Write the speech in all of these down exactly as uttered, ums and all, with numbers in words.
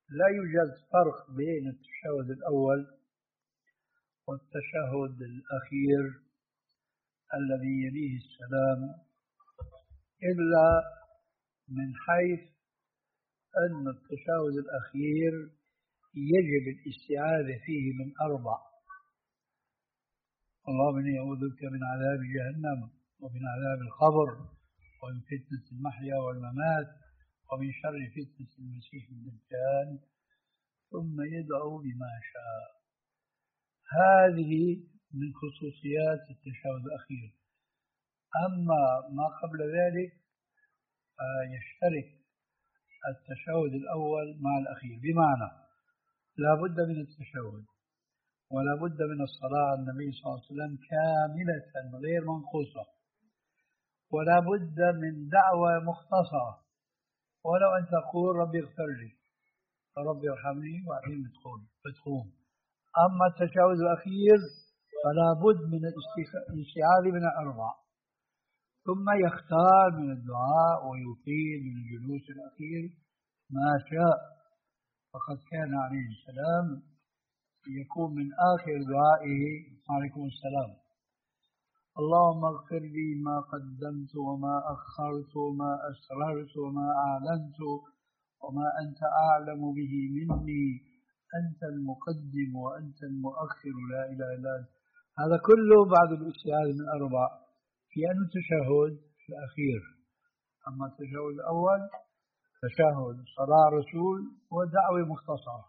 لا يوجد فرق بين التشهد الأول والتشهد الأخير الذي يليه السلام، إلا من حيث أن التشهد الأخير يجب الاستعاذة فيه من أربع: اللهم إني أعوذ بك من عذاب جهنم ومن عذاب القبر ومن فتنة المحيا والممات ومن شر فتنة المسيح الدجال، ثم يدعو بما شاء. هذه من خصوصيات التشهد الأخير. أما ما قبل ذلك يشترك التشهد الأول مع الأخير، بمعنى لا بد من التشهد ولا بد من الصلاة على النبي صلى الله عليه وسلم كاملة غير منقوصة، ولا بد من دعوة مختصرة، ولو أن تقول ربي اغفر لي ربي ارحمني وأعين بتقوم. أما التشهد الأخير فلا بد من الاستعاذة من الأربع، ثم يختار من الدعاء ويطيل من الجلوس الأخير ما شاء. فقد كان عليه السلام يكون من آخر دعائه عليكم السلام: اللهم اغفر لي ما قدمت وما أخرت وما أسررت وما أعلنت وما أنت أعلم به مني، أنت المقدم وأنت المؤخر لا إله إلا أنت. هذا كله بعد الاستعاذة من أربع في أنه تشهد في الأخير. أما التشهد الأول تشهد صلاة رسول ودعوة مختصرة.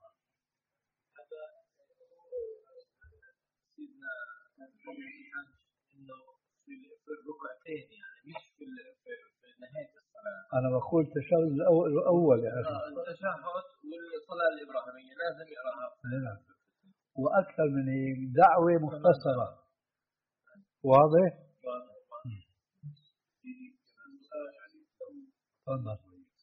في الركعتين يعني مش في في نهاية الصلاة. أنا بقول التشهد الأول يا أخي. التشهد والصلاة الإبراهيمية لازم يقرأها. نعم. وأكثر من هيك دعوة مختصرة. واضح؟ تفضل.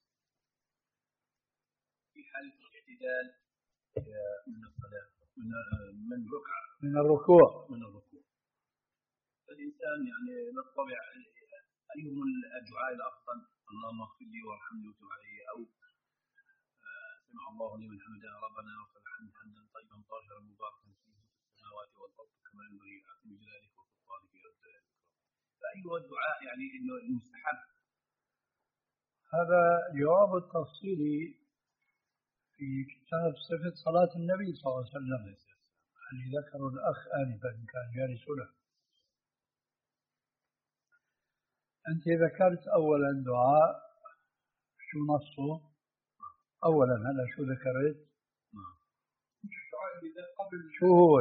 في حالة الاعتدال من الصلاة من من ركعة من الركوع من الركوع الإنسان يعني بالطبع أيهم الدعاء الأفضل؟ اللهم اغفر لي وارحمني وتب علي، أو سمع الله لمن حمده ربنا ولك الحمد حمدا طيبا طاهرا مباركا فيه في السماوات والأرض كما ينبغي لعظيم جلالك وسلطانك يا رب العالمين. فأيها الدعاء يعني إنه المستحب؟ هذا جواب التفصيلي في كتاب صفة صلاة النبي صلى الله عليه وسلم اللي ذكره الأخ آنفا كان جالس له. أنت ذكرت أولا دعاء، شو نصه؟ أولا هلا شو ذكرت؟ شو هو؟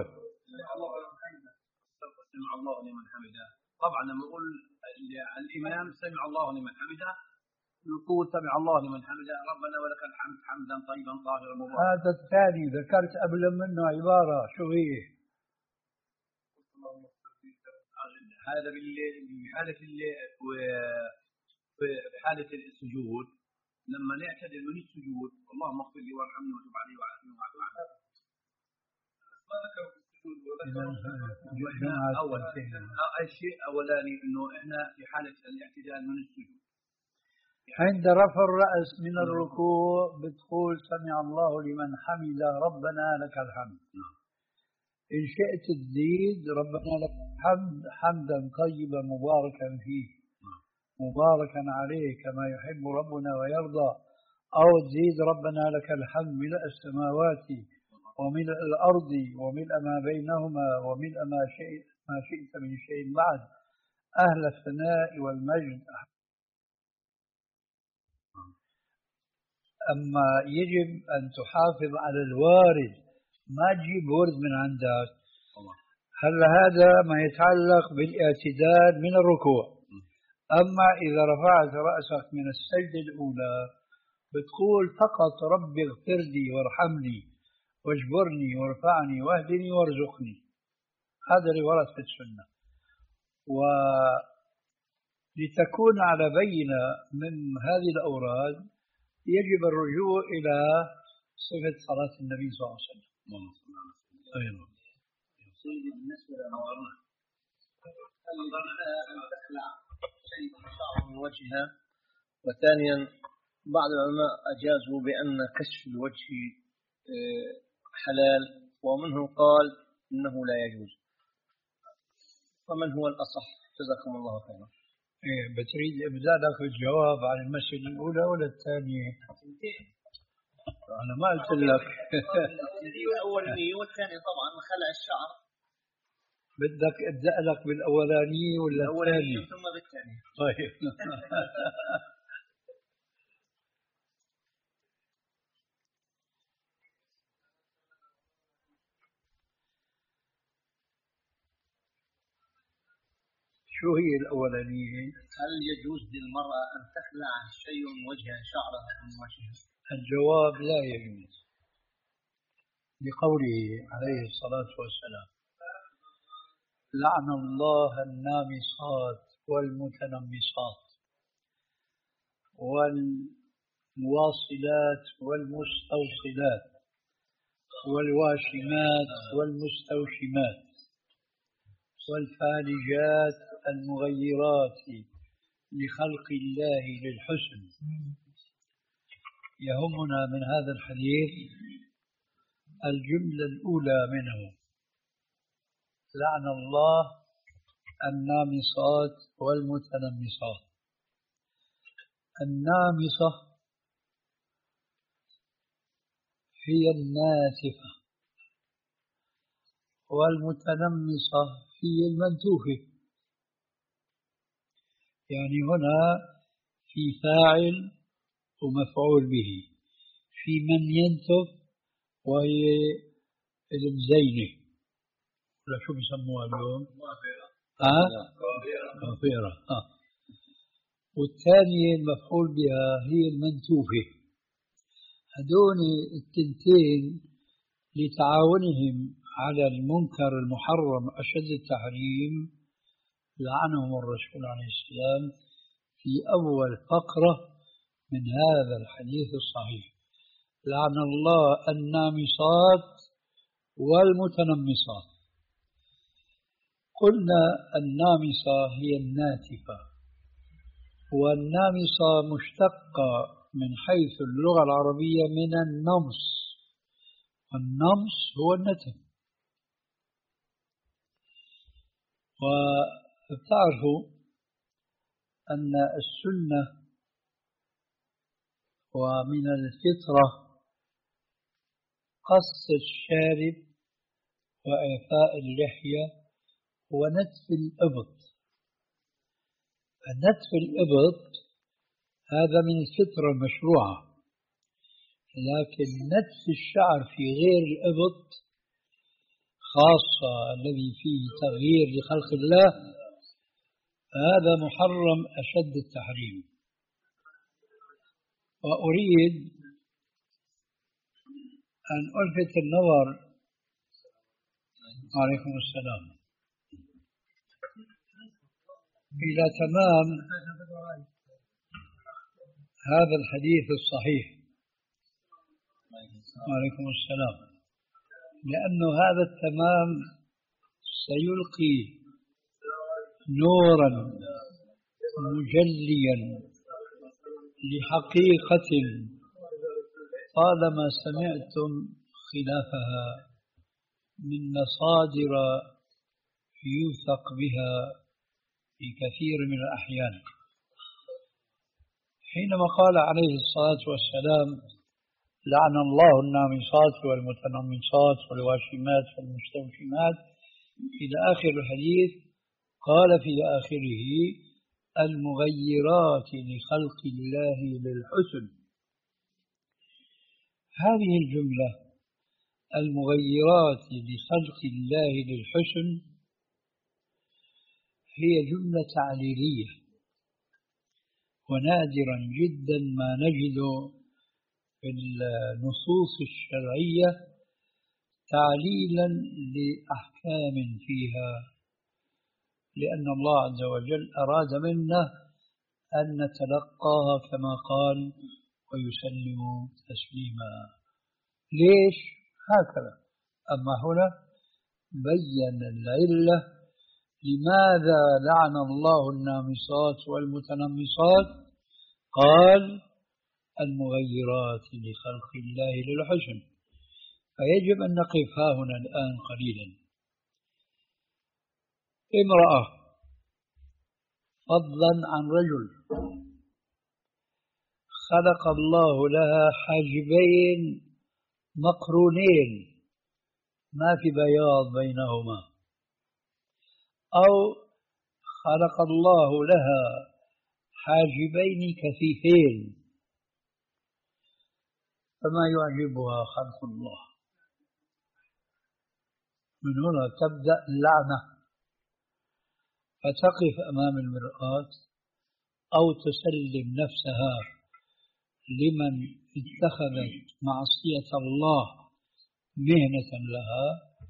سمع الله لمن حمده. طبعا لما نقول الإمام سمع الله لمن حمده نقول سمع الله لمن حمده ربنا ولك الحمد حمدا طيبا طاهرا مباركا. هذا الثاني ذكرت قبل منه عبارة شو هي؟ هذا بحالة في حالة السجود لما نعتدل من السجود اللهم اغفر لي وارحمني وتب علي وعافني وعافني عنه. ما ذكروا في السجود وذكروا أول شيء أولاني إنه إحنا في حالة الاعتدال من السجود عند رفع الرأس من الركوع بتقول سمع الله لمن حمد ربنا لك الحمد. إن شئت تزيد ربنا لك الحمد حمدا طيبا مباركا فيه مباركا عليه كما يحب ربنا ويرضى، أو تزيد ربنا لك الحمد ملء السماوات وملء الأرض وملء ما بينهما وملء ما شئت ما شئت من شيء بعد أهل الثناء والمجد. أما يجب أن تحافظ على الوارد، ما تجيب ورد من عندك. هلا هذا ما يتعلق بالاعتدال من الركوع. أما إذا رفعت رأسك من السجدة الأولى بتقول فقط ربي اغفر لي وارحمني واجبرني وارفعني واهدني وارزقني. هذا اللي ورد في السنة. ولتكون على بينة من هذه الأوراد يجب الرجوع إلى صفة صلاة النبي صلى الله عليه وسلم. أيضا سيدي بالنسبة لنظرنا نظرنا أن تخلع شيء من شعر من وجهها، وثانيا بعض العلماء أجازوا بأن كشف الوجه حلال، ومنهم قال إنه لا يجوز، فمن هو الأصح؟ جزاكم الله خيرا. إيه بتريد إبداء لك الجواب عن المسألة الأولى ولا الثانية؟ أنا ما قلت لك. الأولانية والثانية طبعا خلع الشعر. بدك ابدأ لك بالأولانية ولا الثانية؟ ثم بالثانية. طيب. شو هي الأولانية؟ هل يجوز للمرأة أن تخلع شيء من وجهها، شعرها من وجهها؟ الجواب لا يجوز، لقوله عليه الصلاة والسلام: لعن الله النامصات والمتنمصات والمواصلات والمستوصلات والواشمات والمستوشمات والفالجات المغيرات لخلق الله للحسن. يهمنا من هذا الحديث الجملة الأولى منه: لعن الله النامصات والمتنمصات. النامصة هي الناتفة، والمتنمصة هي المنتوفة. يعني هنا في فاعل ومفعول به، في من ينتف وهي المزينة، ولا شو بيسموها اليوم؟ ها؟ كافرة. ها. والثانية المفعول بها هي المنتوفة. هذول التنتين لتعاونهم على المنكر المحرم أشد التحريم لعنهم الرسول عليه السلام في أول فقرة من هذا الحديث الصحيح: لعن الله النامصات والمتنمصات. قلنا النامصة هي الناتفة، والنامصة مشتقة من حيث اللغة العربية من النمص، والنمص هو النتف. وتعرفوا أن السنة ومن الفطرة قص الشارب وإعفاء اللحية ونتف الإبط. نتف الإبط هذا من الفطرة المشروعة، لكن نتف الشعر في غير الإبط خاصة الذي فيه تغيير لخلق الله هذا محرم أشد التحريم. وأريد أن ألفت النظر عليكم السلام إلى تمام هذا الحديث الصحيح. عليكم السلام. لأن هذا التمام سيلقي نورا مجليا لحقيقة طالما سمعتم خلافها من مصادر يوثق بها في كثير من الأحيان. حينما قال عليه الصلاة والسلام: لعن الله النامصات والمتنمصات والواشمات والمستوشمات إلى آخر الحديث، قال في آخره: المغيرات لخلق الله للحسن. هذه الجملة المغيرات لخلق الله للحسن هي جملة تعليلية، ونادرا جدا ما نجد في النصوص الشرعية تعليلا لأحكام فيها، لأن الله عز وجل أراد منا أن نتلقاها كما قال: ويسلم تسليما. ليش؟ هكذا. أما هنا بين العلة لماذا لعن الله النامصات والمتنمصات، قال: المغيرات لخلق الله للحسن. فيجب أن نقف ها هنا الآن قليلا. امرأة فضلا عن رجل خلق الله لها حاجبين مقرونين ما في بياض بينهما، أو خلق الله لها حاجبين كثيفين، فما يعجبها خلق الله. من هنا تبدأ اللعنة، فتقف أمام المرآة أو تسلم نفسها لمن اتخذت معصية الله مهنة لها،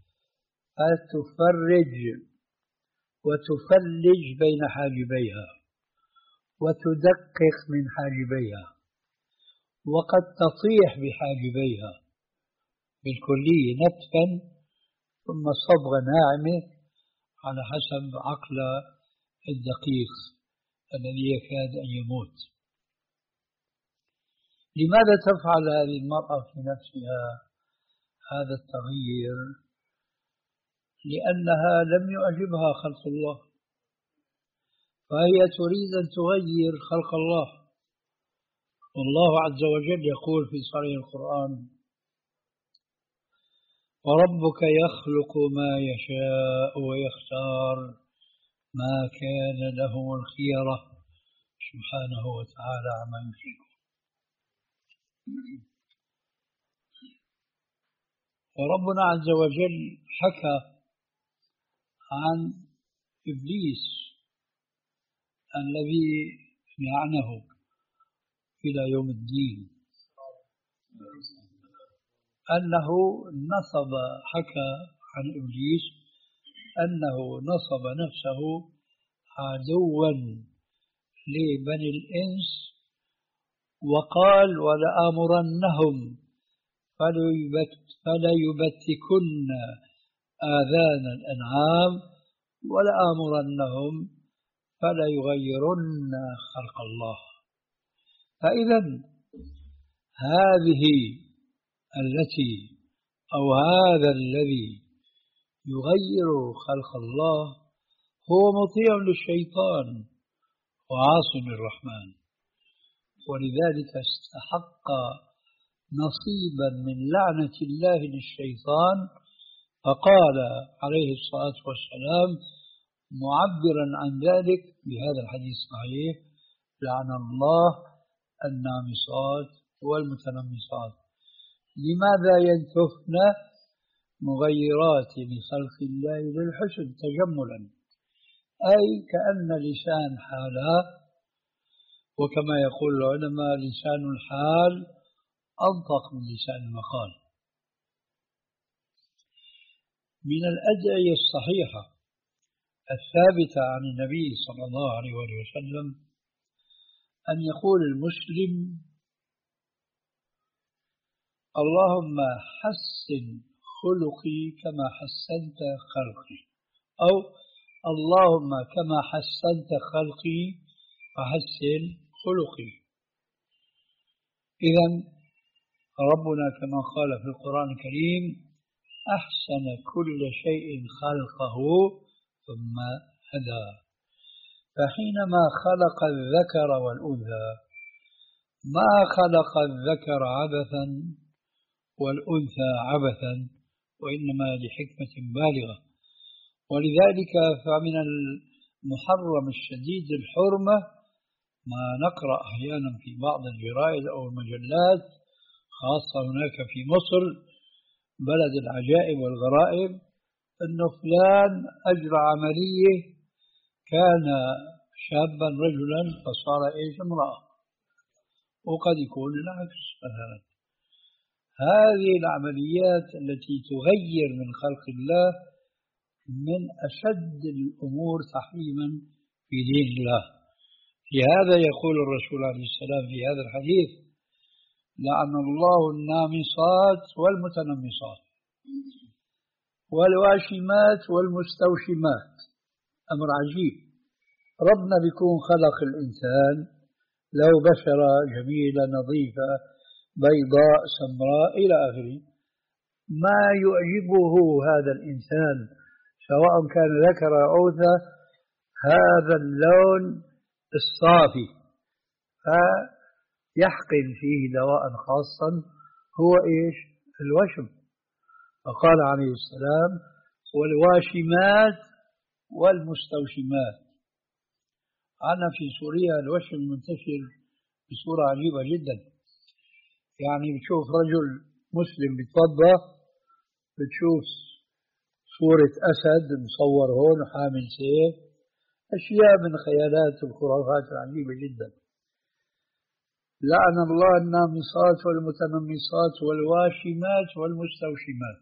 فتفرج وتفلج بين حاجبيها وتدقق من حاجبيها، وقد تطيح بحاجبيها بالكلية نتفا ثم صبغة ناعمة على حسب عقل الدقيق الذي يكاد أن يموت. لماذا تفعل هذه المرأة في نفسها هذا التغيير؟ لأنها لم يعجبها خلق الله، فهي تريد أن تغير خلق الله. والله عز وجل يقول في صريح القرآن: وربك يخلق ما يشاء ويختار ما كان لهم الخيرة سبحانه وتعالى عما يشركون. وربنا عز وجل حكى عن إبليس الذي لعنه إلى يوم الدين أنه نصب، حكى عن إبليس أنه نصب نفسه عدوا لبني الإنس، وقال: ولآمرنهم فليبتكن آذان الأنعام ولآمرنهم فليغيرن خلق الله. فإذا هذه التي أو هذا الذي يغير خلق الله هو مطيع للشيطان وعاص للرحمن، ولذلك استحق نصيبا من لعنة الله للشيطان. فقال عليه الصلاة والسلام معبرا عن ذلك بهذا الحديث الصحيح: لعن الله النامصات والمتنمصات. لماذا ينتفن؟ مغيرات لخلق الله للحسن تجملا، أي كأن لسان حالها، وكما يقول العلماء لسان الحال أنطق من لسان المقال. من الأدعية الصحيحة الثابتة عن النبي صلى الله عليه وسلم أن يقول المسلم: اللهم حسن خلقي كما حسنت خلقي، أو اللهم كما حسنت خلقي فحسن خلقي. إذن ربنا كما قال في القرآن الكريم: أحسن كل شيء خلقه ثم هدى. فحينما خلق الذكر والأنثى ما خلق الذكر عبثا والأنثى عبثا، وإنما لحكمة بالغة. ولذلك فمن المحرم الشديد الحرمة ما نقرأ أحيانا في بعض الجرائد أو المجلات، خاصة هناك في مصر بلد العجائب والغرائب، أنه فلان أجرى عملية كان شابا رجلا فصار إيش امرأة، وقد يكون العكس مثلا. هذه العمليات التي تغير من خلق الله من أشد الأمور تحريما في دين الله. لهذا يقول الرسول عليه السلام في هذا الحديث: لعن الله النامصات والمتنمصات والواشمات والمستوشمات. أمر عجيب، ربنا بيكون خلق الإنسان لو بشرة جميلة نظيفة بيضاء سمراء إلى آخره، ما يعجبه هذا الإنسان سواء كان ذكر أو أنثى هذا اللون الصافي، فيحقن فيه دواء خاصا هو إيش؟ الوشم. فقال عليه السلام: والواشمات والمستوشمات. عنا في سوريا الوشم منتشر بصورة عجيبة جدا، يعني بتشوف رجل مسلم بيتوضا بتشوف صورة أسد مصور هون وحامل سيف، أشياء من خيالات الخرافات العجيبة جدا. لعن الله النامصات والمتنمصات والواشمات والمستوشمات.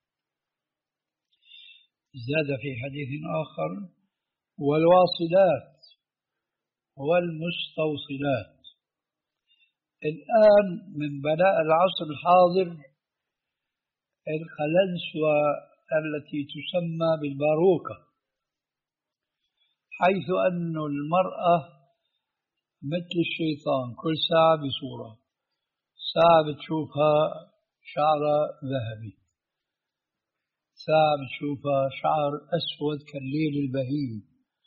زاد في حديث آخر: والواصلات والمستوصلات. الآن من بلاء العصر الحاضر القلنسوة التي تسمى بالباروكة، حيث أن المرأة مثل الشيطان كل ساعة بصورة، ساعة بتشوفها شعرها ذهبي، ساعة بتشوفها شعر أسود كالليل البهيم،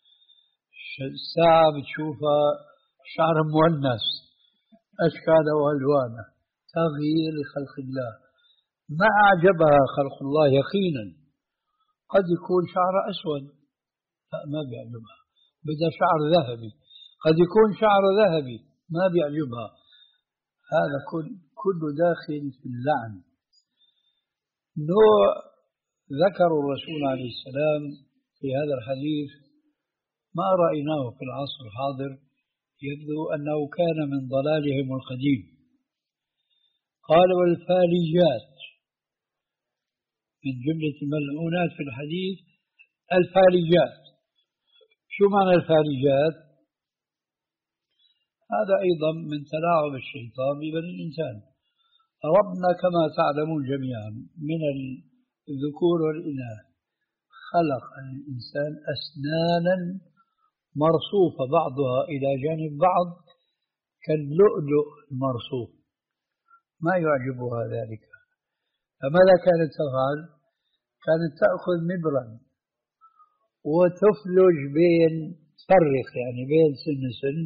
ساعة بتشوفها شعر مونس، أشكال وألوانه، تغيير لخلق الله. ما أعجبها خلق الله يقينا، قد يكون شعر أسود ما بيعجبها، بدها شعر ذهبي، قد يكون شعر ذهبي ما بيعجبها. هذا كل كله داخل في اللعن. نوع ذكر الرسول عليه السلام في هذا الحديث ما رأيناه في العصر الحاضر، يبدو أنه كان من ضلالهم القديم. قال: والفاليات. من جملة الملعونات في الحديث الفاليات. شو معنى الفاليات؟ هذا أيضا من تلاعب الشيطان ببني الإنسان. ربنا كما تعلمون جميعا من الذكور والإناث خلق الإنسان أسنانا مرصوفة بعضها إلى جانب بعض كاللؤلؤ المرصوف، ما يعجبها ذلك. فماذا كانت تفعل؟ كانت تأخذ مبرا وتفلج بين تفرق يعني بين سن سن،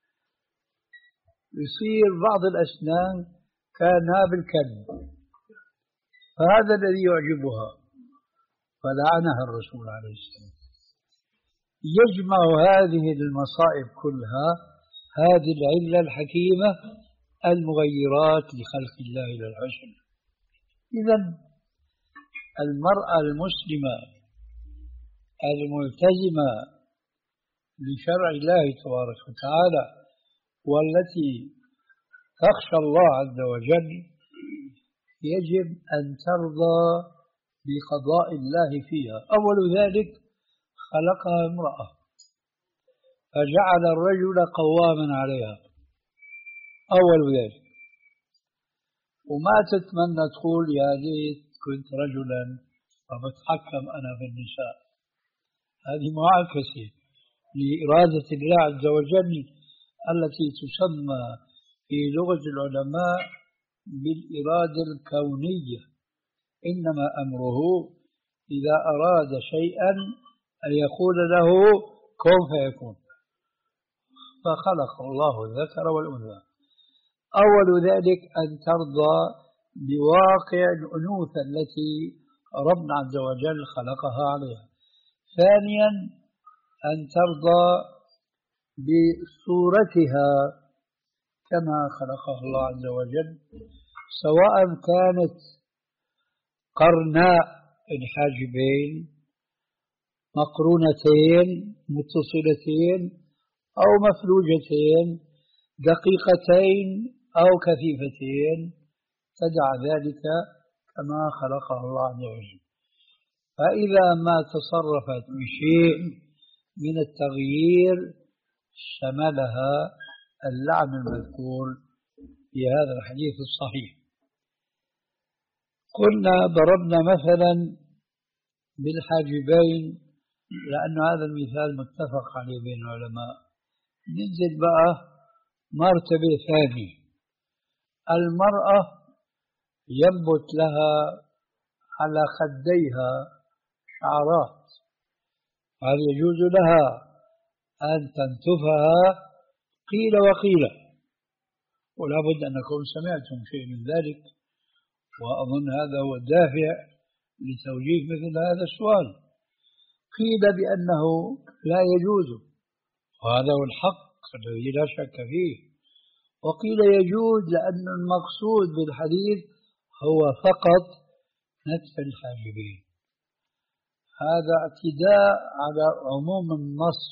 يصير بعض الأسنان كأنها بالكلب، فهذا الذي يعجبها، فلعنها الرسول عليه السلام. يجمع هذه المصائب كلها هذه العلة الحكيمة المغيرات لخلق الله إلى الحسن. إذن المرأة المسلمة الملتزمة لشرع الله تبارك وتعالى والتي تخشى الله عز وجل يجب أن ترضى بقضاء الله فيها. أول ذلك خلقها امرأة فجعل الرجل قواما عليها، أول ذلك. وما تتمنى تقول يا ليت كنت رجلا فبتحكم أنا في النساء. هذه معاكسة لإرادة الله عز وجل التي تسمى في لغة العلماء بالإرادة الكونية. إنما أمره إذا أراد شيئا أن يقول له كن فيكون، فخلق الله الذكر والأنثى. أول ذلك أن ترضى بواقع الأنوثة التي ربنا عز وجل خلقها عليها. ثانيا أن ترضى بصورتها كما خلقها الله عز وجل، سواء كانت قرناء الحاجبين مقرونتين متصلتين أو مفلوجتين دقيقتين أو كثيفتين، تدع ذلك كما خلقها الله عز وجل. فإذا ما تصرفت بشيء من التغيير شملها اللعن المذكور في هذا الحديث الصحيح. قلنا ضربنا مثلا بالحاجبين لأن هذا المثال متفق عليه بين العلماء. ننزل بقى مرتبة ثانية، المرأة ينبت لها على خديها شعرات، هل يجوز لها أن تنتفها؟ قيل وقيل، ولا بد أنكم سمعتم شيء من ذلك، وأظن هذا هو الدافع لتوجيه مثل هذا السؤال. قيل بأنه لا يجوز، وهذا هو الحق الذي لا شك فيه، وقيل يجوز لأن المقصود بالحديث هو فقط نتف الحاجبين. هذا اعتداء على عموم النص،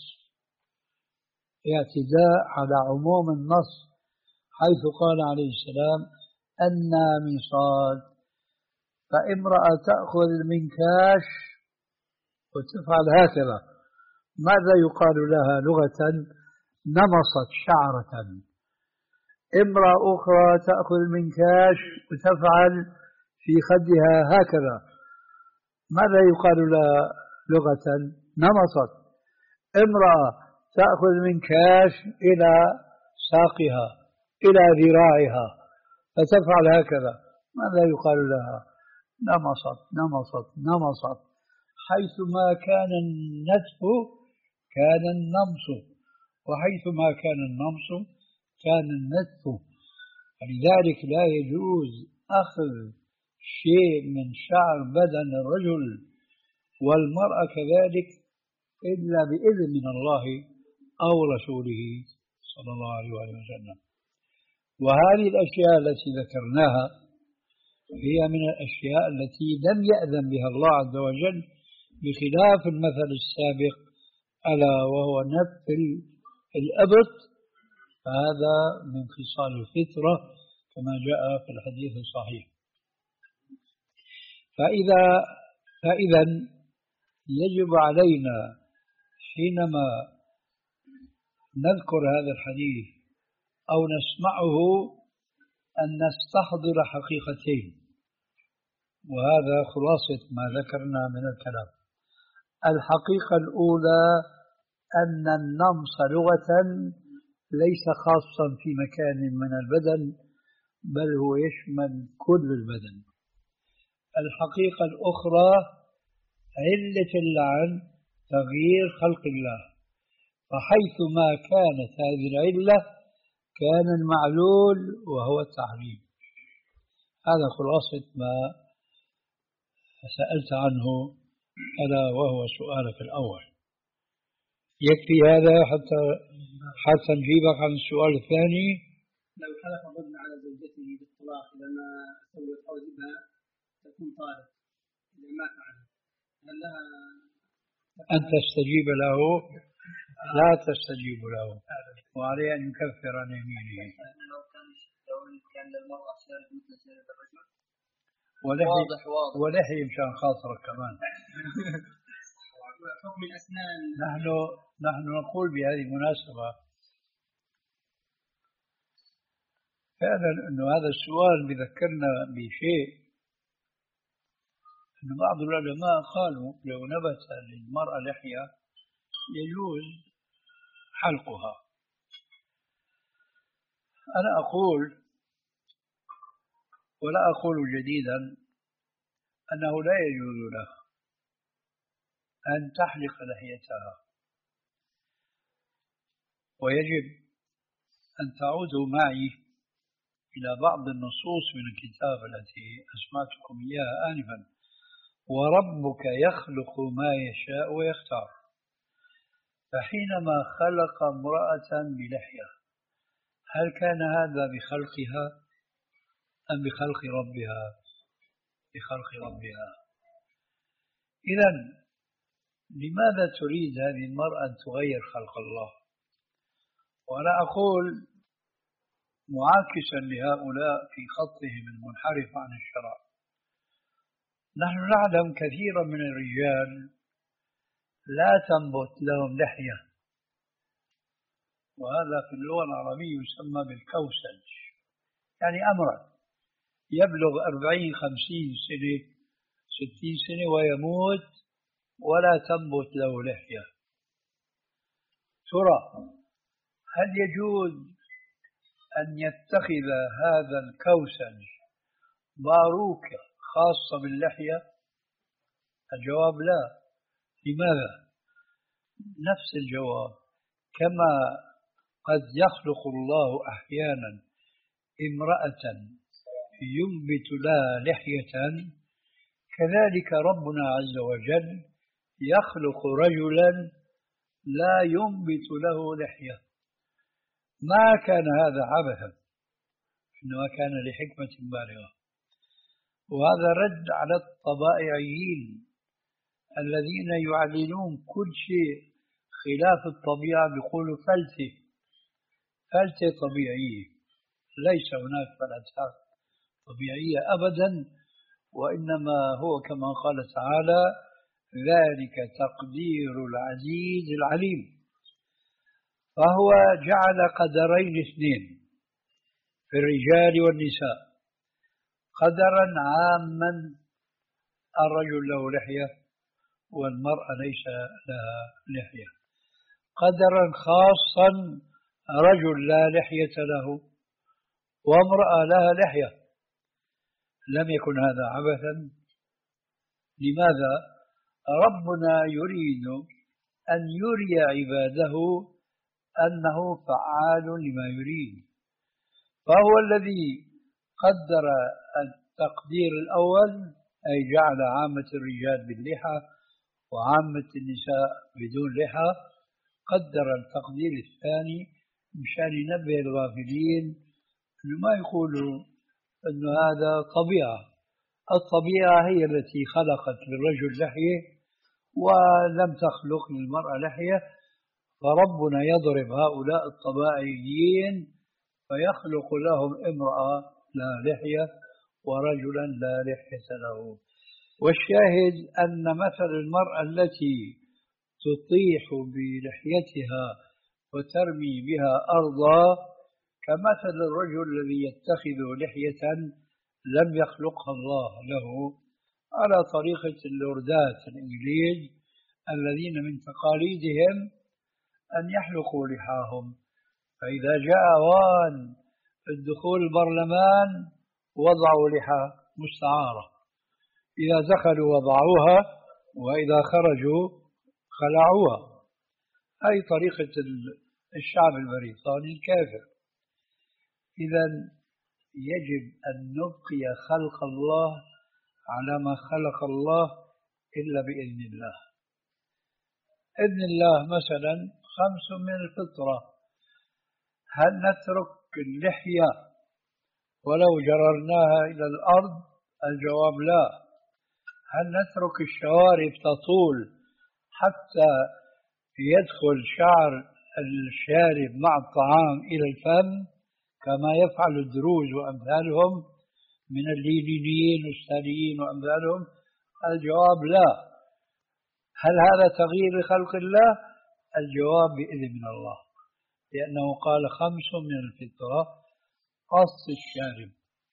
اعتداء على عموم النص، حيث قال عليه السلام النامصات، فامرأة تأخذ المنكاش وتفعل هكذا، ماذا يقال لها لغة؟ نمصت شعرة. امرأة أخرى تأخذ المنكاش وتفعل في خدها هكذا، ماذا يقال لها لغة؟ نمصت. امرأة تأخذ المنكاش إلى ساقها إلى ذراعها فتفعل هكذا، ماذا يقال لها؟ نمصت نمصت نمصت. حيثما كان النتف كان النمص، وحيثما كان النمص كان النتف، ولذلك لا يجوز أخذ شيء من شعر بدن الرجل والمرأة كذلك إلا بإذن من الله أو رسوله صلى الله عليه وسلم. وهذه الأشياء التي ذكرناها هي من الأشياء التي لم يأذن بها الله عز وجل، بخلاف المثل السابق ألا وهو نتف الأبط، فهذا من خصال الفطرة كما جاء في الحديث الصحيح. فإذا فإذا يجب علينا حينما نذكر هذا الحديث أو نسمعه أن نستحضر حقيقتين، وهذا خلاصة ما ذكرنا من الكلام. الحقيقة الأولى أن النمص لغة ليس خاصا في مكان من البدن، بل هو يشمل كل البدن. الحقيقة الأخرى علة اللعن تغيير خلق الله، فحيثما كانت هذه العلة كان المعلول وهو التحريم. هذا خلاصة ما سألت عنه ألا وهو سؤالك الأول. يكفي هذا حتى حتى نجيبك عن السؤال الثاني. لو حلف الرجل على زوجته بالطلاق لما سوت حوزبها تكون طالق إذا ما فعل، هل لها أن تستجيب له؟ لا تستجيب له، وعليه أن يكفر عن يمينه. لو كان لو كان للمرأة شارب مثل شارب الرجل ولحي واضح واضح ولحي مشان خاطرك كمان. حكم الأسنان. نحن نحن نقول بهذه المناسبة فعلا أنه هذا السؤال بذكرنا بشيء، أن بعض العلماء قالوا لو نبت للمرأة لحية يجوز حلقها. أنا أقول ولا أقول جديدا أنه لا يجوز لها أن تحلق لحيتها، ويجب أن تعودوا معي إلى بعض النصوص من الكتاب التي أسمعتكم إياها آنفا: وربك يخلق ما يشاء ويختار. فحينما خلق امرأة بلحية، هل كان هذا بخلقها أم بخلق ربها؟ بخلق ربها. إذن لماذا تريد هذه المرأة أن تغير خلق الله؟ وأنا أقول معاكسا لهؤلاء في خطهم المنحرف عن الشرع: نحن نعلم كثيرا من الرجال لا تنبت لهم لحية، وهذا في اللغة العربية يسمى بالكوسج، يعني أمرا يبلغ أربعين خمسين سنة ستين سنة ويموت ولا تنبت له لحية. ترى هل يجوز أن يتخذ هذا الكوسج باروكة خاصة باللحية؟ الجواب لا. لماذا؟ نفس الجواب، كما قد يخلق الله أحيانا امرأة ينبت لها لحية، كذلك ربنا عز وجل يخلق رجلا لا ينبت له لحية. ما كان هذا عبثا، إنما كان لحكمة بالغة. وهذا رد على الطبائعيين الذين يعلنون كل شيء خلاف الطبيعة، بيقولوا فلسفة فلسفة طبيعية. ليس هناك فلسفة طبيعية أبدا، وإنما هو كما قال تعالى: ذلك تقدير العزيز العليم. فهو جعل قدرين اثنين في الرجال والنساء: قدرا عاما الرجل له لحية والمرأة ليس لها لحية، قدرا خاصا رجل لا لحية له وامرأة لها لحية. لم يكن هذا عبثا. لماذا؟ ربنا يريد أن يري عباده أنه فعال لما يريد، فهو الذي قدر التقدير الأول، أي جعل عامة الرجال باللحى وعامة النساء بدون لحى. قدر التقدير الثاني مشان ينبه الغافلين أنه ما يقولوا أن هذا طبيعة. الطبيعة هي التي خلقت للرجل لحية ولم تخلق للمرأة لحية، فربنا يضرب هؤلاء الطبائعيين فيخلق لهم امرأة لا لحية ورجلا لا لحية له. والشاهد أن مثل المرأة التي تطيح بلحيتها وترمي بها أرضا كمثل الرجل الذي يتخذ لحية لم يخلقها الله له، على طريقة اللوردات الإنجليز الذين من تقاليدهم أن يحلقوا لحاهم، فإذا جاء أوان الدخول البرلمان وضعوا لحى مستعارة، إذا دخلوا وضعوها وإذا خرجوا خلعوها. هذه طريقة الشعب البريطاني الكافر. إذا يجب أن نبقي خلق الله على ما خلق الله إلا بإذن الله. إذن الله مثلا خمس من الفطرة. هل نترك اللحية ولو جررناها إلى الأرض؟ الجواب لا. هل نترك الشوارب تطول حتى يدخل شعر الشارب مع الطعام إلى الفم كما يفعل الدروز وأمثالهم من اللينيين والستاليين وأمثالهم؟ الجواب لا. هل هذا تغيير لخلق الله؟ الجواب بإذن من الله، لأنه قال خمس من الفطرة: قص الشارب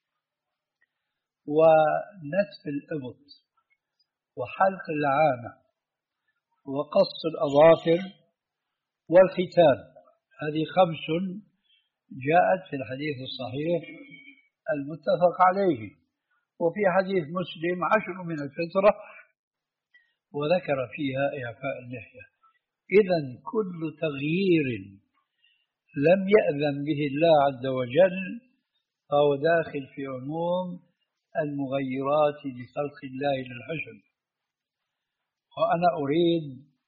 ونتف الإبط وحلق العانة وقص الأظافر والختان. هذه خمس جاءت في الحديث الصحيح المتفق عليه. وفي حديث مسلم عشر من الفطرة وذكر فيها إعفاء اللحية. إذن كل تغيير لم يأذن به الله عز وجل فهو داخل في عموم المغيرات لخلق الله للحسن. وأنا أريد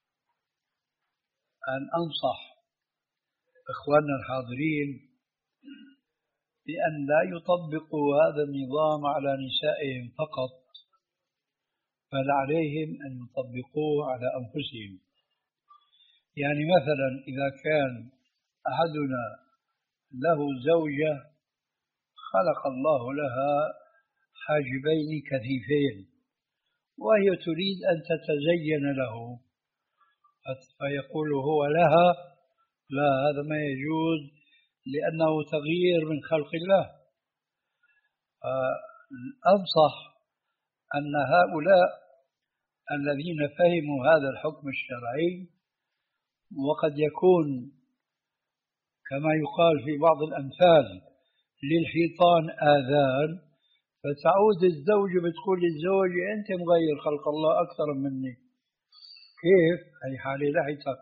أن أنصح إخواننا الحاضرين بأن لا يطبقوا هذا النظام على نسائهم فقط، بل عليهم أن يطبقوه على أنفسهم. يعني مثلا إذا كان أحدنا له زوجة خلق الله لها حاجبين كثيفين وهي تريد أن تتزين له، فيقول هو لها: لا، هذا ما يجوز لأنه تغيير من خلق الله. أنصح أن هؤلاء الذين فهموا هذا الحكم الشرعي، وقد يكون كما يقال في بعض الأمثال للحيطان آذان، فتعود الزوجة بتقول للزوج أنت مغير خلق الله أكثر مني، كيف؟ هي حالة لحيتك.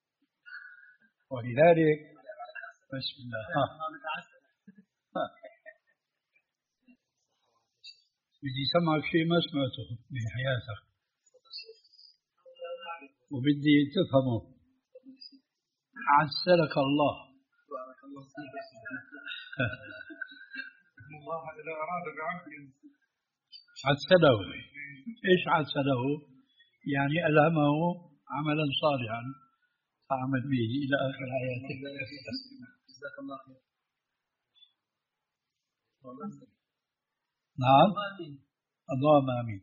ولذلك بسم الله ها. ها. بدي سمعك شيء ما سمعته بحياتك وبدي تفهمه. عسلك الله. الله إذا أراد بعبد عسله. إيش عسله؟ يعني ألهمه عملا صالحا فعمل به إلى آخر حياته. جزاك الله خير. نعم اللهم آمين.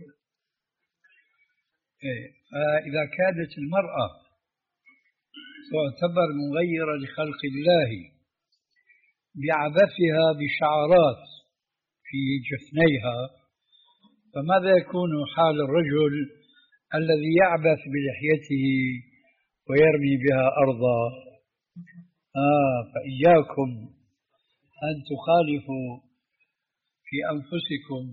إيه. فإذا كانت المرأة تعتبر مغيرة لخلق الله بعبثها بشعرات في جفنيها، فماذا يكون حال الرجل الذي يعبث بلحيته ويرمي بها أرضا؟ آه فإياكم أن تخالفوا في أنفسكم.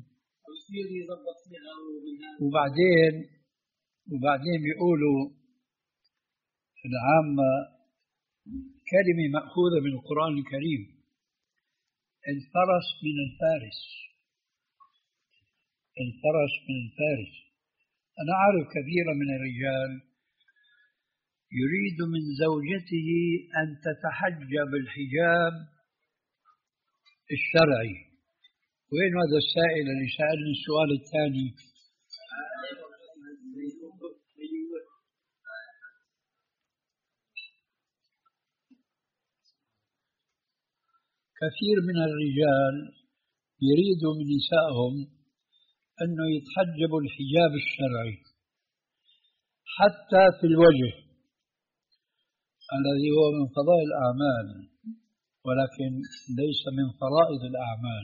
وبعدين وبعدين بيقولوا العامة كلمة مأخوذة من القرآن الكريم، الفرس من الفارس. الفرس من الفارس. أنا أعرف كثيرا من الرجال يريد من زوجته أن تتحجب الحجاب الشرعي. وين هذا السائل اللي سألني السؤال الثاني؟ كثير من الرجال يريدوا من نسائهم أنه يتحجبوا الحجاب الشرعي حتى في الوجه الذي هو من فضائل الأعمال، ولكن ليس من فرائض الأعمال.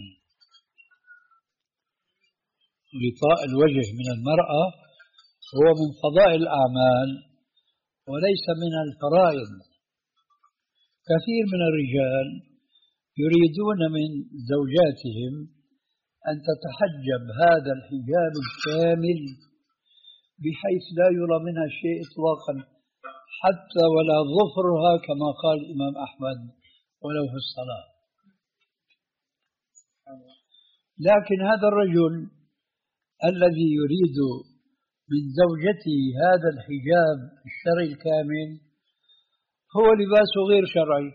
غطاء الوجه من المرأة هو من فضائل الأعمال وليس من الفرائض. كثير من الرجال يريدون من زوجاتهم أن تتحجب هذا الحجاب الكامل بحيث لا يرى منها شيء إطلاقا، حتى ولا ظفرها كما قال الإمام أحمد ولو في الصلاة. لكن هذا الرجل الذي يريد من زوجته هذا الحجاب الشرعي الكامل هو لباسه غير شرعي،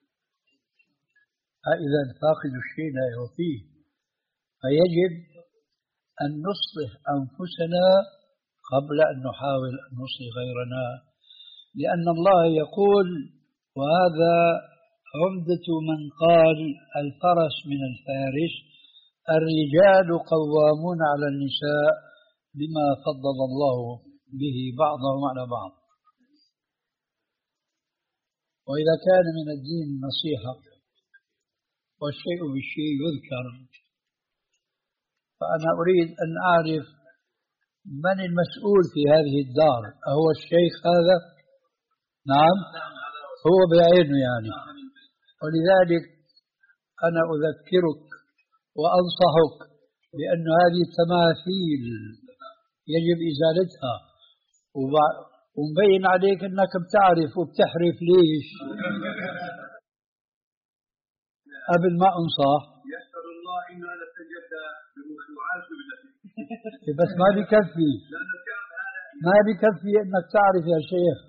فإذا فاقد الشيء لا يوفيه. فيجب أن نصلح أنفسنا قبل أن نحاول أن نصلح غيرنا، لأن الله يقول، وهذا عمدة من قال الفرس من الفارس، الرجال قوامون على النساء بما فضل الله به بعضهم على بعض. وإذا كان من الدين نصيحة والشيء بالشيء يذكر، فأنا أريد أن أعرف من المسؤول في هذه الدار. أهو الشيخ هذا؟ نعم هو بعينه يعني. ولذلك أنا أذكرك وأنصحك بأن هذه التماثيل يجب إزالتها، ومبين عليك أنك بتعرف وبتحرف. ليش؟ قبل ما أنصح يسأل الله إنه أنا استجبت بمخلوعات بس ما بكفي، ما بكفي أنك تعرف يا شيخ.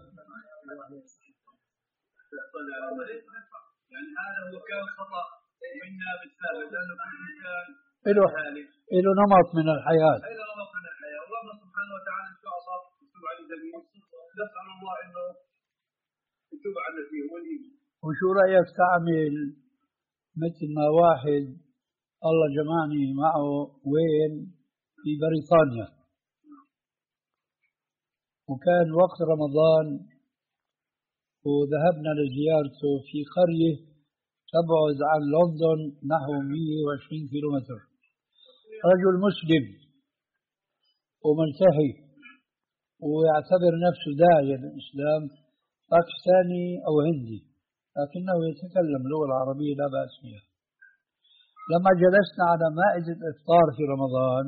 يعني هذا هو كان خطأ منا بالسابق، لأنه كل إنسان له له نمط من الحياة. أين نمط من الحياة؟ والله سبحانه وتعالى إن شاء الله يتوب على الجميع. نسأل الله إنه يتوب على فيه وليه. وشو رأيك تعمل مثل ما واحد الله جمعني معه وين في بريطانيا، وكان وقت رمضان وذهبنا لزيارته في قرية تبعد عن لندن نحو مئة وعشرين كيلومتر. رجل مسلم وملتحي ويعتبر نفسه داعية للإسلام، باكستاني أو هندي، لكنه يتكلم اللغة العربية لا بأس فيها. لما جلسنا على مائدة الإفطار في رمضان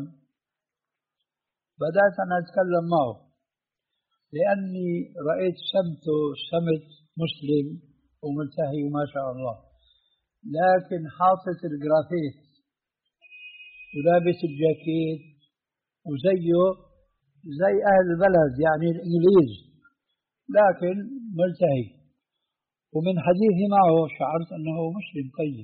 بدأت أن أتكلم معه لأني رأيت سمته سمت مسلم وملتهي وما شاء الله، لكن حاطط الجرافيت ولابس الجاكيت وزيه زي أهل البلد يعني الإنجليز، لكن ملتهي. ومن حديثي معه شعرت أنه مسلم طيب،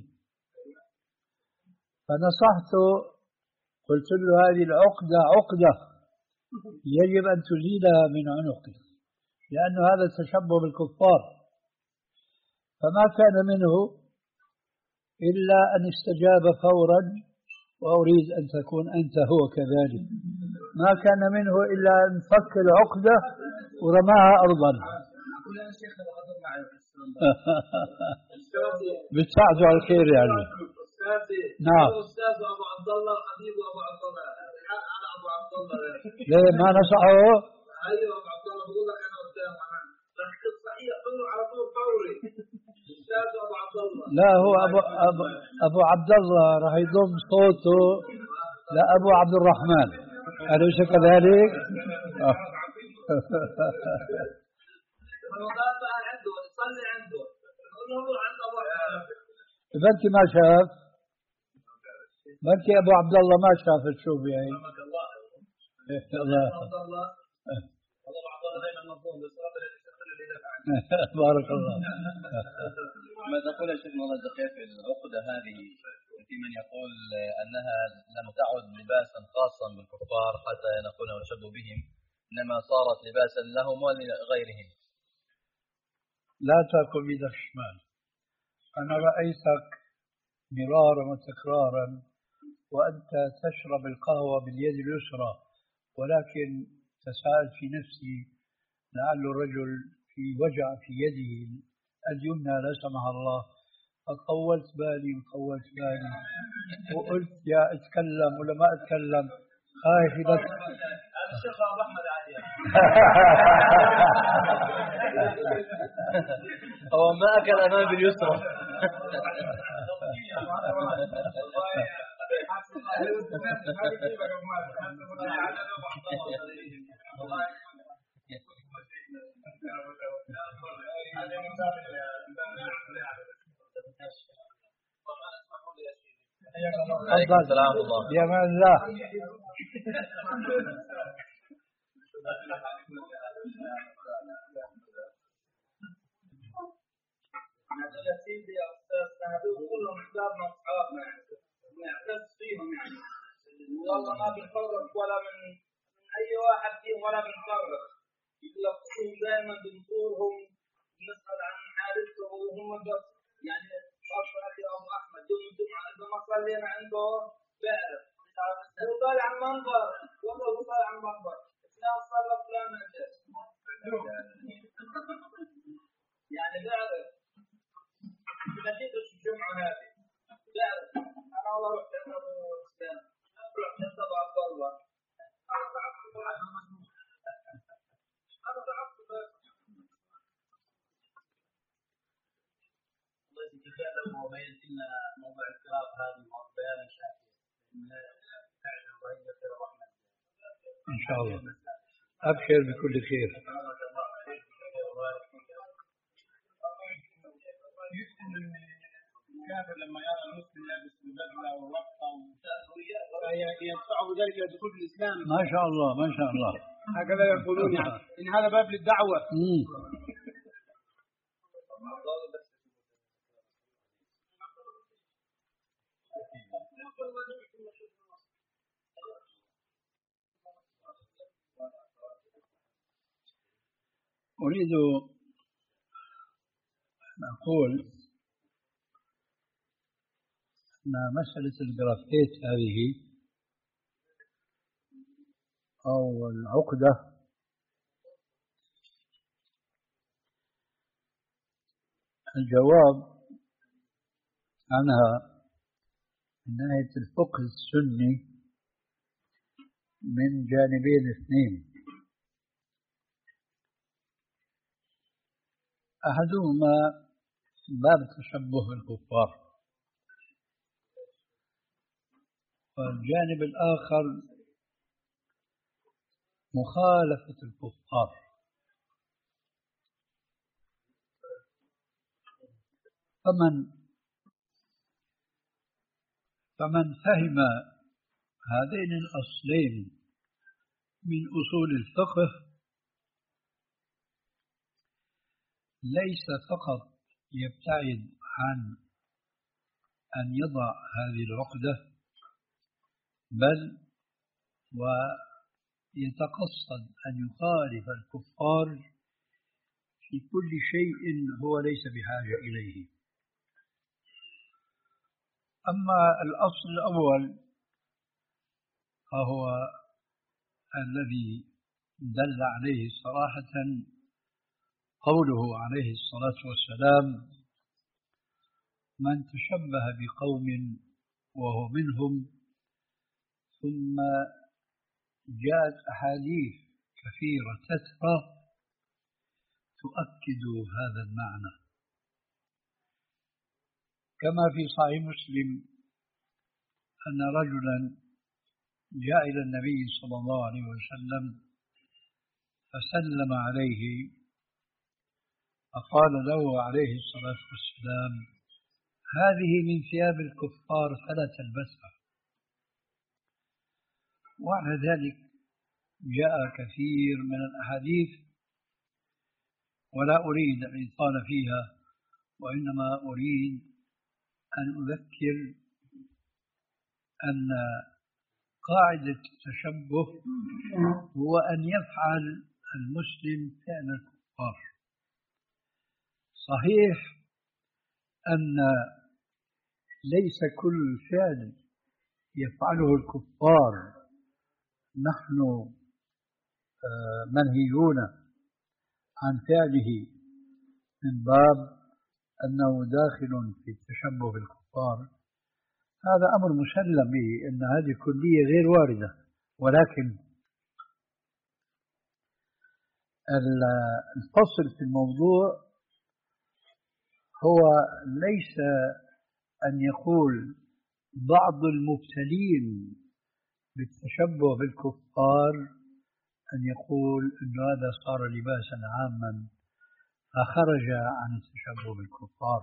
فنصحته، قلت له هذه العقدة عقدة يجب أن تزيلها من عنقك، لأن هذا التشبه بالكفار. فما كان منه إلا أن استجاب فورا، وأريد أن تكون أنت هو كذلك. ما كان منه إلا أن فك العقدة ورماها أرضا. بتساعده على الخير يعني. نعم. الأستاذ أبو عبد الله الحبيب أبو عبد الله على أبو عبد الله. ليه ما نصحه؟ أيوه أبو عبد الله بقول لك أنا قدام أنا رح صحيح قل على طول فوري. الأستاذ أبو عبد الله. لا هو أبو أبو أبو عبد الله راح يضم صوته لأبو عبد الرحمن، أليس كذلك؟ رمضان عنده يصلي عنده نقول عند أبو بلكي ما شاف، بلكي أبو عبد الله ما شاف تشوف يعني. الله بارك الله. ما تقول يا شيخ محمد زكية في العقدة هذه في من يقول أنها لم تعد لباسا خاصا بالكفار حتى نكون نشبه بهم، إنما صارت لباسا لهم ولغيرهم؟ لا تأكل بيدك الشمال. أنا رأيتك مرارا وتكرارا وأنت تشرب القهوة باليد اليسرى، ولكن تساءلت في نفسي لعل الرجل في وجع في يده اليمنى لا سمح الله، فطولت بالي وطولت بالي وقلت يا أتكلم ولا ما أتكلم، خايف بس. الشيخ أبو أحمد علي هو ما أكل أمام باليسرى. عليكم السلام ورحمة الله. يا من الله. يا سيدي يا أستاذ هذول كلهم أحبابنا وأصحابنا نعتز فيهم يعني، والله ما بنفرق ولا من من أي واحد فيهم ولا بنفرق، يلقوهم دائما بنزورهم بنسأل عن حالتهم وهم بس يعني خاصة يا أبو أحمد يوم الجمعة إذا ما صلينا عنده بعرف هو طالع على المنبر، والله هو طالع على المنبر فلان صلى فلان نجس يعني بعرف نتيجة الجمعة هذه بعرف أنا والله رحت عند أبو إسلام رحت عند أبو عبد الله أنا تعبت أنا تعبت الله يجزيك خير وبين لنا موضوع الكلاب هذه بيان شافي فعلا الله يجزيك خير ورحمة إن شاء الله. أبشر بكل خير. الكافر لما يرى المسلم يلبس البدله والرقصه يدفعه ذلك الى دخول الاسلام. ما شاء الله ما شاء الله. هكذا يقولون يعني ان هذا باب للدعوه. أريد أن أقول أن مسألة الجرافيت هذه أو العقدة الجواب عنها من ناحية الفقه السني من جانبين اثنين. أحدهما باب التشبه بالكفار. والجانب الآخر مخالفة الكفار. فمن فمن فهم هذين الأصلين من أصول الفقه ليس فقط يبتعد عن أن يضع هذه العقدة، بل ويتقصد أن يخالف الكفار في كل شيء هو ليس بحاجة إليه. أما الأصل الأول فهو الذي دل عليه صراحة قوله عليه الصلاة والسلام: من تشبه بقوم وهو منهم. ثم جاءت أحاديث كثيرة تترى تؤكد هذا المعنى، كما في صحيح مسلم أن رجلا جاء إلى النبي صلى الله عليه وسلم فسلم عليه، فقال له عليه الصلاة والسلام: هذه من ثياب الكفار فلا تلبسها. وعلى ذلك جاء كثير من الأحاديث، ولا أريد الإطالة فيها، وإنما أريد أن أذكر أن قاعدة التشبه هو أن يفعل المسلم فعل الكفار. صحيح أن ليس كل فعل يفعله الكفار نحن منهيون عن فعله من باب أنه داخل في التشبه بالكفار. هذا أمر مسلم به أن هذه كلية غير واردة، ولكن الفصل في الموضوع هو ليس أن يقول بعض المبتلين بالتشبه بالكفار أن يقول أن هذا صار لباسا عاما فخرج عن التشبه بالكفار.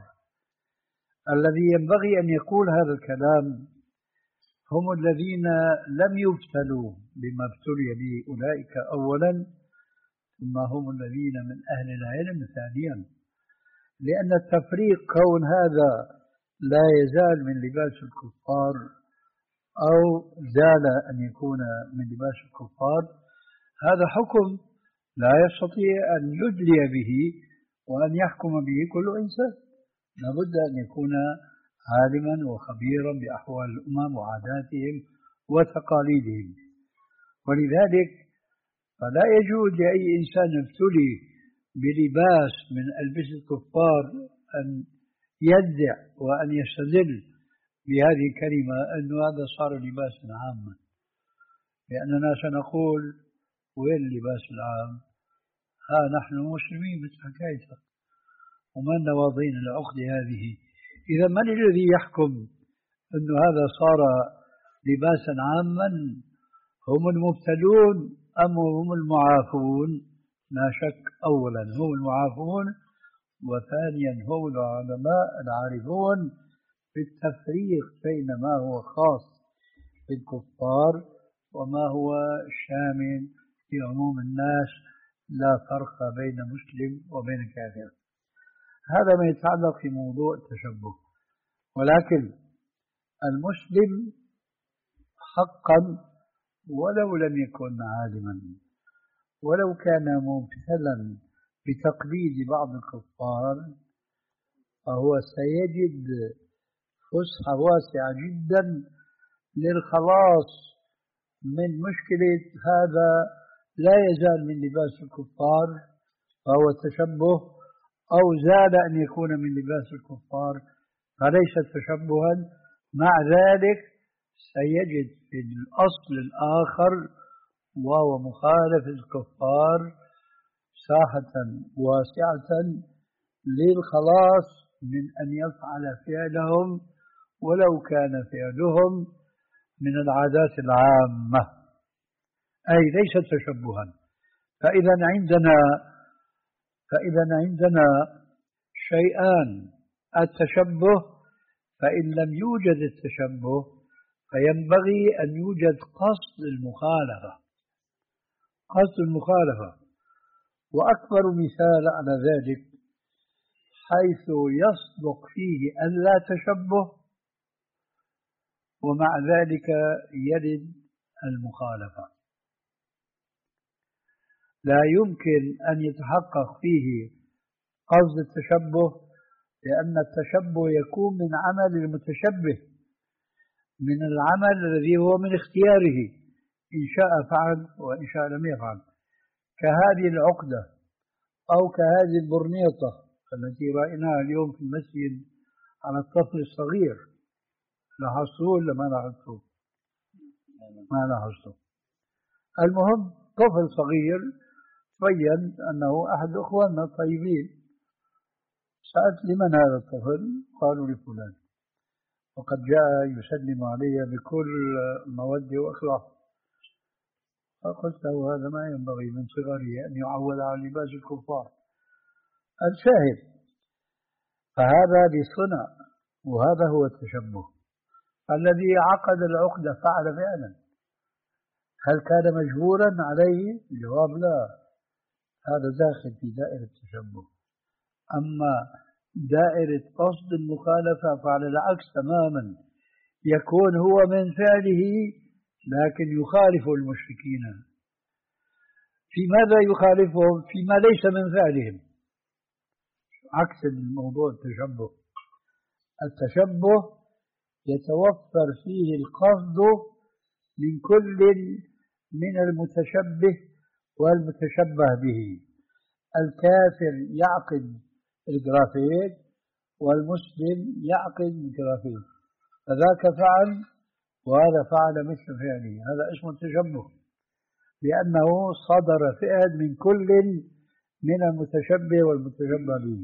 الذي ينبغي أن يقول هذا الكلام هم الذين لم يبتلوا بما ابتلي به أولئك أولا، ثم هم الذين من أهل العلم ثانيا، لأن التفريق كون هذا لا يزال من لباس الكفار أو زال أن يكون من لباس الكفار، هذا حكم لا يستطيع أن يدلي به وأن يحكم به كل إنسان. لابد أن يكون عالما وخبيرا بأحوال الأمم وعاداتهم وتقاليدهم، ولذلك فلا يجوز لأي إنسان ابتلي بلباس من ألبسة الكفار أن يدع وأن يستدل بهذه الكلمة أن هذا صار لباسا عاما، لأننا سنقول: وين اللباس العام؟ ها نحن مسلمين مثل حكايتها، ومن واضعين العقد هذه. إذا من الذي يحكم أن هذا صار لباسا عاما؟ هم المبتلون أم هم المعافون؟ لا شك أولا هم المعافون، وثانيا هم العلماء العارفون بالتفريق بين ما هو خاص بالكفار وما هو شامل في عموم الناس، لا فرق بين مسلم وبين كافر. هذا ما يتعلق في موضوع التشبه. ولكن المسلم حقا ولو لم يكن عالما، ولو كان مبتلا بتقليد بعض الكفار، فهو سيجد فسحة واسعة جدا للخلاص من مشكلة هذا لا يزال من لباس الكفار فهو تشبه، أو زال أن يكون من لباس الكفار فليس تشبها. مع ذلك سيجد في الأصل الآخر وهو مخالفة الكفار ساحة واسعة للخلاص من أن يفعل فعلهم ولو كان فعلهم من العادات العامة، أي ليس تشبها. فإذا عندنا فإذا عندنا شيئان: التشبه، فإن لم يوجد التشبه فينبغي أن يوجد قصد المخالفة قصد المخالفة وأكبر مثال على ذلك حيث يصدق فيه ألا تشبه ومع ذلك يرد المخالفة. لا يمكن أن يتحقق فيه قصد التشبه، لأن التشبه يكون من عمل المتشبه، من العمل الذي هو من اختياره، إن شاء فعل وإن شاء لم يفعل، كهذه العقدة أو كهذه البرنيطة التي رأيناها اليوم في المسجد على الطفل الصغير. لاحظتوه ولا ما لاحظتوه؟ ما لاحظتوه. المهم طفل صغير بين أنه أحد أخواننا الطيبين. سألت: لمن هذا الطفل؟ قالوا: لفلان، وقد جاء يسلم علي بكل مودة وإخلاص. فقلت له: هذا ما ينبغي من صغره أن يعود على لباس الكفار. الشاهد، فهذا بصنع، وهذا هو التشبه. الذي عقد العقدة فعل فعلا، هل كان مجبورا عليه؟ الجواب لا، هذا داخل في دائرة التشبه. أما دائرة قصد المخالفة فعلى العكس تماما، يكون هو من فعله لكن يخالف المشركين. في ماذا يخالفهم؟ فيما ليس من فعلهم، عكس الموضوع التشبه. التشبه يتوفر فيه القصد من كل من المتشبه والمتشبه به. الكافر يعقد الجرافيت والمسلم يعقد الجرافيت، فذاك فعل وهذا فعل مثل فعله، هذا اسمه التشبه، لأنه صدر فعل من كل من المتشبه والمتشبه به.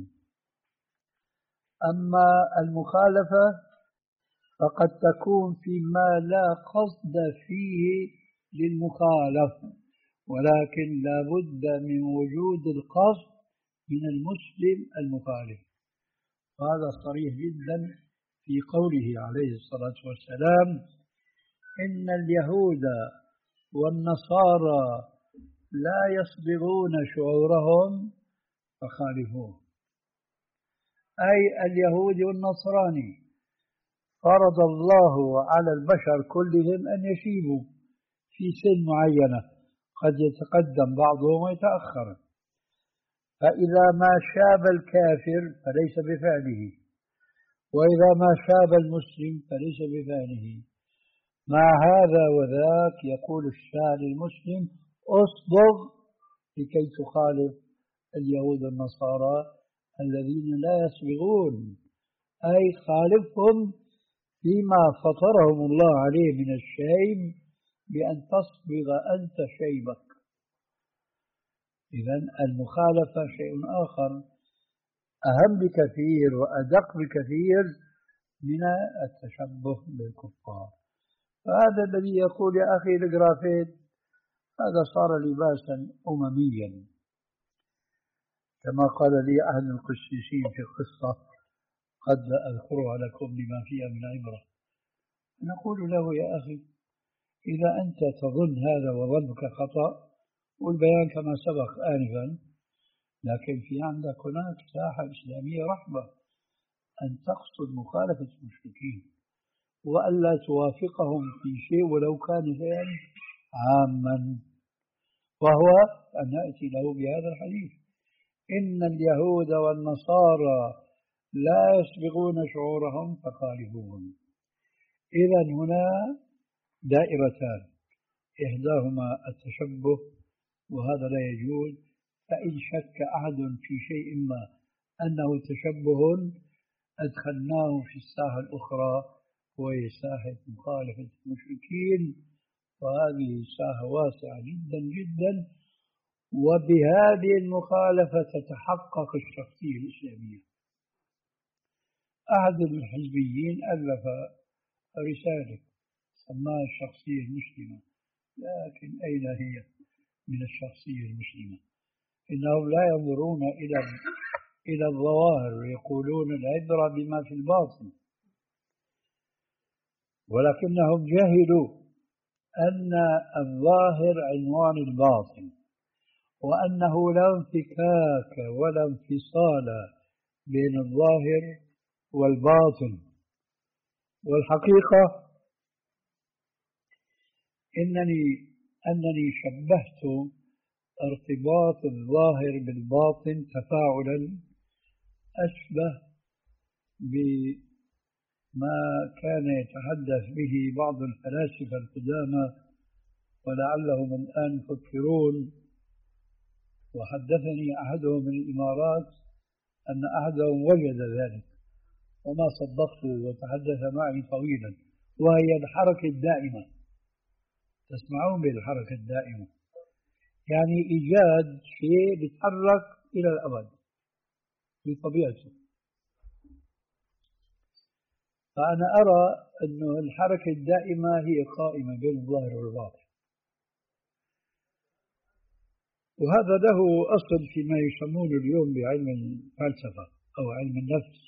أما المخالفة فقد تكون فيما لا قصد فيه للمخالف، ولكن لا بد من وجود القصد من المسلم المخالف. وهذا صريح جدا في قوله عليه الصلاة والسلام: إن اليهود والنصارى لا يصبغون شعورهم فخالفوه. أي اليهود والنصراني فرض الله على البشر كلهم أن يشيبوا في سن معينة، قد يتقدم بعضهم ويتأخر. فإذا ما شاب الكافر فليس بفعله، وإذا ما شاب المسلم فليس بفعله. مع هذا وذاك يقول الشاعر المسلم: أصبغ لكي تخالف اليهود والنصارى الذين لا يصبغون، أي خالفهم فيما فطرهم الله عليه من الشيب بأن تصبغ أنت شيبك. إذن المخالفة شيء آخر أهم بكثير وأدق بكثير من التشبه بالكفار. فهذا الذي يقول: يا أخي الجرافيت هذا صار لباسا أمميا، كما قال لي أحد القسيسين في قصة قد أذكرها لكم لما فيها من عبرة. نقول له: يا أخي إذا أنت تظن هذا وظنك خطأ والبيان كما سبق آنفا، لكن في عندك هناك ساحة إسلامية رحبة أن تقصد مخالفة المشركين وألا توافقهم في شيء ولو كان شيئا عاما، وهو أن نأتي له بهذا الحديث: إن اليهود والنصارى لا يصبغون شعورهم فخالفوهم. إذن هنا دائرتان، إحداهما التشبه وهذا لا يجوز، فإن شك أحد في شيء ما أنه تشبه أدخلناه في الساحة الأخرى وهي ساحة مخالفة المشركين، وهذه ساحة واسعة جدا جدا، وبهذه المخالفة تتحقق الشخصية الإسلامية. أحد الحزبيين ألف رسالة سماها الشخصية المسلمة، لكن أين هي من الشخصية المسلمة؟ إنهم لا ينظرون إلى إلى الظواهر ويقولون العبرة بما في الباطن، ولكنهم جهلوا أن الظاهر عنوان الباطن، وأنه لا انفكاك ولا انفصال بين الظاهر والباطن. والحقيقة إنني أنني شبهت ارتباط الظاهر بالباطن تفاعلا أشبه بما كان يتحدث به بعض الفلاسفة القدامى ولعلهم الآن يفكرون. وحدثني أحدهم من الإمارات أن أحدهم وجد ذلك وما صدقته وتحدث معي طويلا، وهي الحركة الدائمة. تسمعون بالحركة الدائمة، يعني إيجاد شيء يتحرك إلى الأبد بطبيعته. فأنا أرى أن الحركة الدائمة هي قائمة بين الظاهر والباطن، وهذا له أصل فيما يسمونه اليوم بعلم الفلسفة أو علم النفس.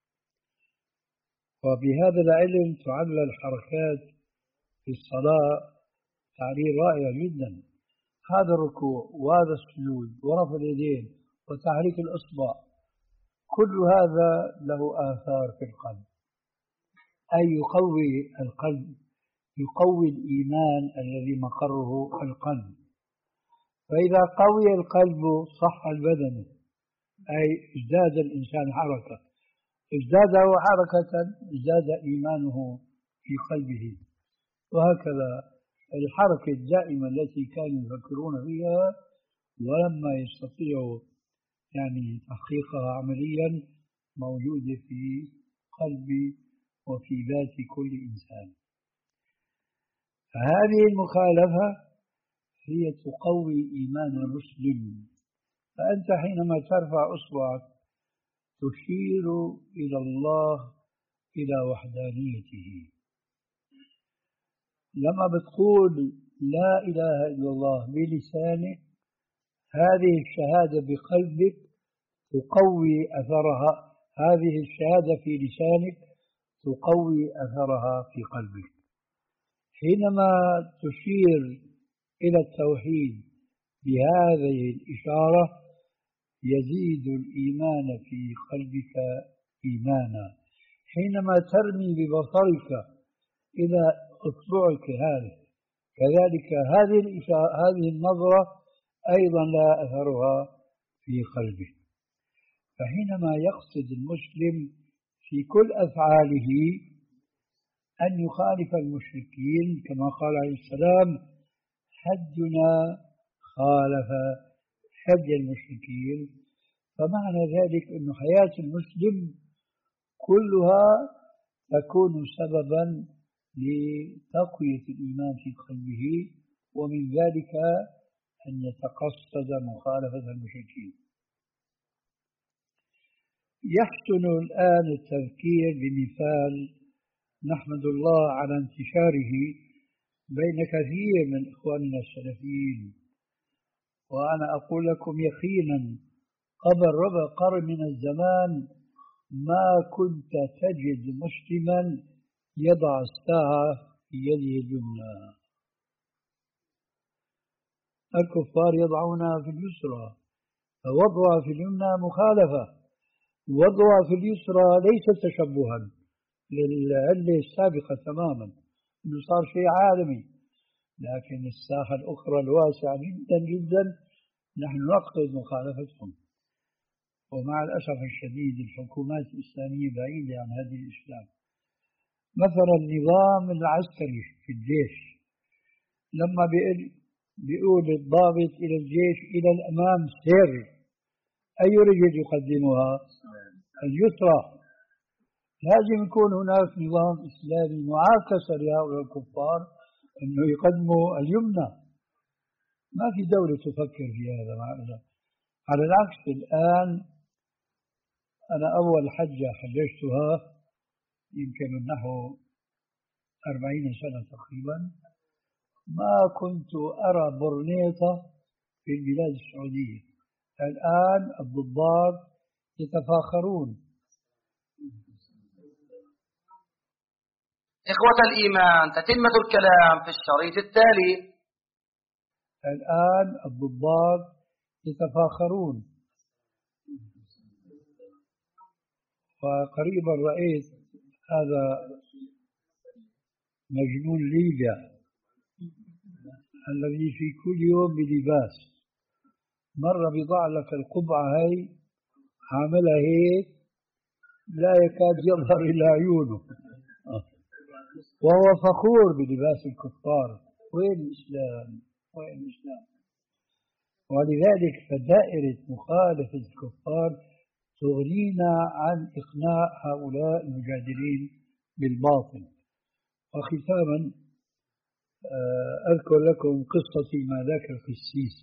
وبهذا العلم تعلل الحركات في الصلاة تعليل رائع جدا. هذا الركوع وهذا السجود ورفع اليدين وتحريك الإصبع، كل هذا له آثار في القلب، أي يقوي القلب، يقوي الإيمان الذي مقره القلب. فإذا قوي القلب صح البدن، أي ازداد الإنسان حركة، ازداد حركة ازداد إيمانه في قلبه. وهكذا الحركة الدائمة التي كانوا يفكرون فيها ولما يستطيعوا يعني تحقيقها عمليا موجودة في قلب وفي ذات كل إنسان. فهذه المخالفة هي تقوي إيمان المسلم. فأنت حينما ترفع أصبعك تشير إلى الله، إلى وحدانيته. لما بتقول لا إله إلا الله بلسانك، هذه الشهادة بقلبك تقوي أثرها، هذه الشهادة في لسانك تقوي أثرها في قلبك. حينما تشير إلى التوحيد بهذه الإشارة يزيد الإيمان في قلبك إيمانا. حينما ترمي ببصرك إلى أصبعك هذه كذلك هذه هذه النظرة أيضا لا أثرها في قلبه. فحينما يقصد المسلم في كل أفعاله أن يخالف المشركين كما قال عليه السلام: حجنا خالف حج المشركين. فمعنى ذلك أن حياة المسلم كلها تكون سببا لتقوية الإيمان في قلبه، ومن ذلك أن يتقصد مخالفة المشركين. يحسن الآن التذكير بمثال نحمد الله على انتشاره بين كثير من إخواننا السلفيين. وأنا أقول لكم يقينا قبل ربع قرن من الزمان ما كنت تجد مسلما يضع الساعة في يده اليمنى. الكفار يضعونها في اليسرى، فوضعها في اليمنى مخالفة، وضعها في اليسرى ليس تشبها للعلة السابقة تماما، إنه صار شيء عالمي. لكن الساحة الأخرى الواسعة جدا جدا نحن نقصد مخالفتهم. ومع الأسف الشديد الحكومات الإسلامية بعيدة عن هذه الإسلام. مثلا النظام العسكري في الجيش لما بيقول الضابط إلى الجيش إلى الأمام سير، أي رجل يقدمها؟ اليسرى. لازم يكون هناك نظام إسلامي معاكس لهؤلاء الكفار أنه يقدموا اليمنى. ما في دولة تفكر في هذا معنا. على العكس الآن أنا أول حجة حججتها يمكن نحو أربعين سنة تقريبا ما كنت أرى برنيطة في البلاد السعودية. الآن الضباط يتفاخرون. إخوة الإيمان، تتمة الكلام في الشريط التالي. الآن الضباط يتفاخرون. وقريبا رأيت هذا مجنون ليبيا الذي في كل يوم بلباس، مرة بيضع لك القبعة هاي عاملها هيك لا يكاد يظهر إلى عيونه، وهو فخور بلباس الكفار. وين الإسلام؟ وين الإسلام؟ ولذلك فدائرة مخالفة الكفار تغنينا عن إقناع هؤلاء المجادلين بالباطل. وختاما أذكر لكم قصتي مع ذاك القسيس.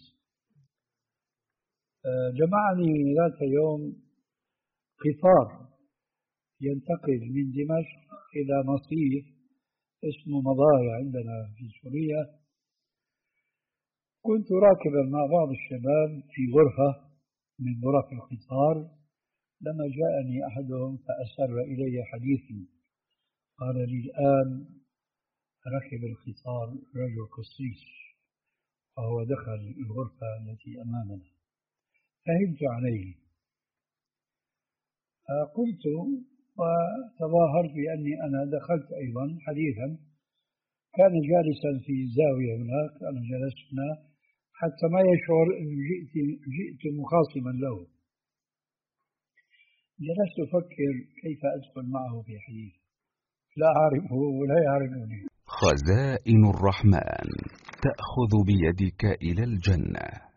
جمعني ذات يوم قطار ينتقل من دمشق إلى مصيف اسمه مضايا عندنا في سوريا. كنت راكبا مع بعض الشباب في غرفة من غرف القطار لما جاءني أحدهم فأسر إلي حديثي، قال لي الآن ركب القطار رجل قسيس وهو دخل الغرفة التي أمامنا، فهمت عليه. قلت وتظاهرت بأني أنا دخلت أيضا حديثا. كان جالسا في زاوية هناك، أنا جلست هنا حتى ما يشعر أن جئت, جئت مخاصما له. جلست أفكر كيف أدخل معه في حديث، لا أعرفه ولا يعرفني. خزائن الرحمن تأخذ بيدك إلى الجنة.